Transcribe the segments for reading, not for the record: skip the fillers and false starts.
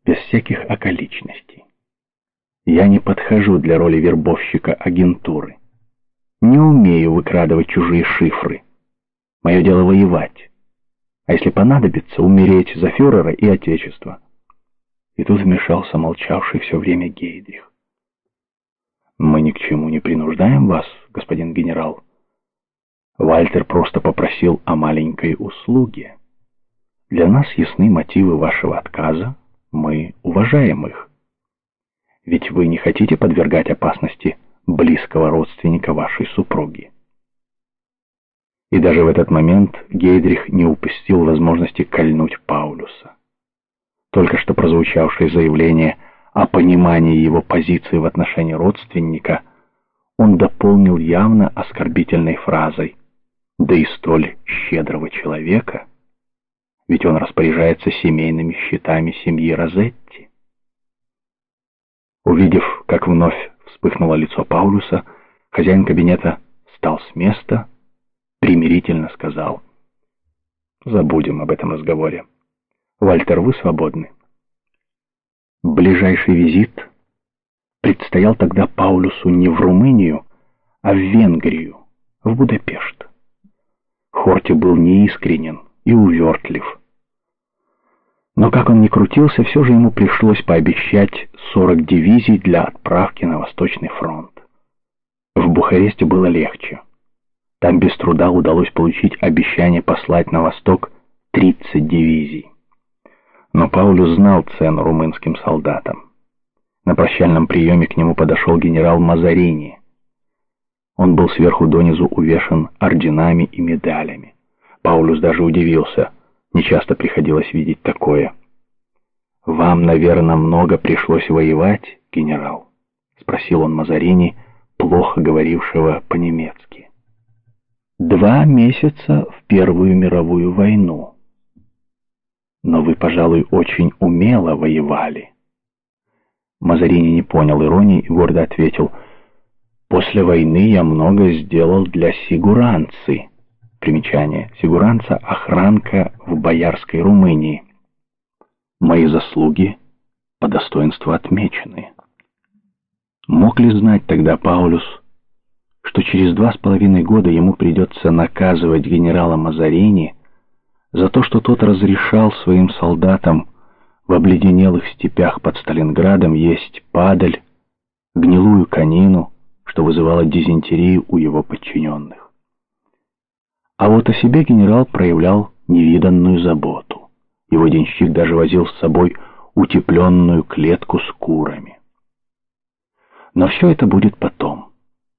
без всяких околичностей. Я не подхожу для роли вербовщика агентуры. Не умею выкрадывать чужие шифры. Мое дело воевать. А если понадобится, умереть за фюрера и отечество. И тут вмешался молчавший все время Гейдрих. Мы ни к чему не принуждаем вас, господин генерал. Вальтер просто попросил о маленькой услуге. Для нас ясны мотивы вашего отказа, мы уважаем их. Ведь вы не хотите подвергать опасности близкого родственника вашей супруги. И даже в этот момент Гейдрих не упустил возможности кольнуть Паулюса. Только что прозвучавшее заявление о понимании его позиции в отношении родственника он дополнил явно оскорбительной фразой: «Да и столь щедрого человека, ведь он распоряжается семейными счетами семьи Розетти». Увидев, как вновь вспыхнуло лицо Паулюса, хозяин кабинета встал с места, примирительно сказал: «Забудем об этом разговоре. Вальтер, вы свободны». Ближайший визит предстоял тогда Паулюсу не в Румынию, а в Венгрию, в Будапешт. Хорти был неискренен и увертлив. Но как он ни крутился, все же ему пришлось пообещать 40 дивизий для отправки на Восточный фронт. В Бухаресте было легче. Там без труда удалось получить обещание послать на восток 30 дивизий. Но Паулюс знал цену румынским солдатам. На прощальном приеме к нему подошел генерал Мазарини. Он был сверху донизу увешан орденами и медалями. Паулюс даже удивился. Нечасто приходилось видеть такое. «Вам, наверное, много пришлось воевать, генерал?» — спросил он Мазарини, плохо говорившего по-немецки. 2 месяца в Первую мировую войну. Но вы, пожалуй, очень умело воевали». Мазарини не понял иронии и гордо ответил: «После войны я много сделал для сигуранцы». Примечание: сигуранца — охранка в боярской Румынии. Мои заслуги по достоинству отмечены. Мог ли знать тогда Паулюс, что через 2,5 года ему придется наказывать генерала Мазарини за то, что тот разрешал своим солдатам в обледенелых степях под Сталинградом есть падаль, гнилую конину, что вызывало дизентерию у его подчиненных. А вот о себе генерал проявлял невиданную заботу. Его денщик даже возил с собой утепленную клетку с курами. Но все это будет потом.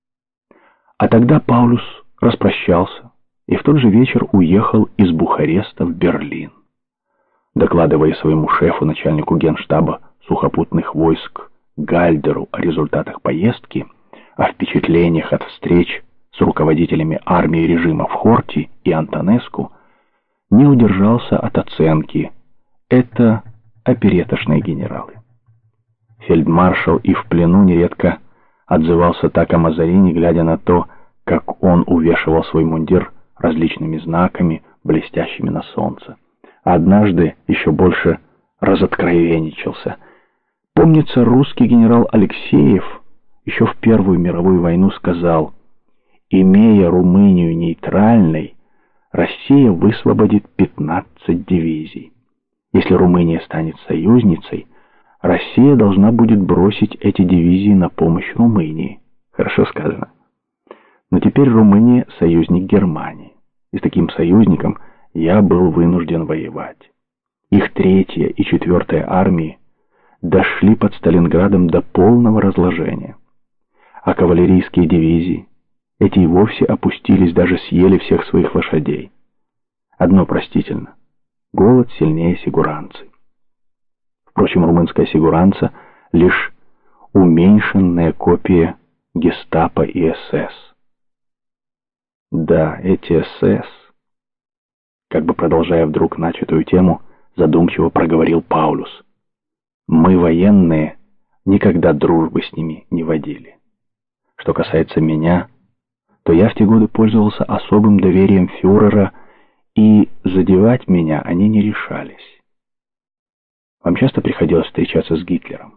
А тогда Паулюс распрощался и в тот же вечер уехал из Бухареста в Берлин. Докладывая своему шефу, начальнику генштаба сухопутных войск Гальдеру о результатах поездки, о впечатлениях от встреч с руководителями армии режима в Хорти и Антонеску, не удержался от оценки: это опереточные генералы. Фельдмаршал и в плену нередко отзывался так о Мазарини, глядя на то, как он увешивал свой мундир различными знаками, блестящими на солнце. Однажды еще больше разоткровенничался. Помнится, русский генерал Алексеев еще в Первую мировую войну сказал: «Имея Румынию нейтральной, Россия высвободит 15 дивизий. Если Румыния станет союзницей, Россия должна будет бросить эти дивизии на помощь Румынии». Хорошо сказано. Но теперь Румыния — союзник Германии, и с таким союзником я был вынужден воевать. Их 3-я и 4-я армии дошли под Сталинградом до полного разложения, а кавалерийские дивизии, эти и вовсе опустились, даже съели всех своих лошадей. Одно простительно — голод сильнее сигуранцы. Впрочем, румынская сигуранца — лишь уменьшенная копия гестапо и СС. Да, эти СС, как бы продолжая вдруг начатую тему, задумчиво проговорил Паулюс: мы, военные, никогда дружбы с ними не водили. Что касается меня, то я в те годы пользовался особым доверием фюрера, и задевать меня они не решались. Вам часто приходилось встречаться с Гитлером?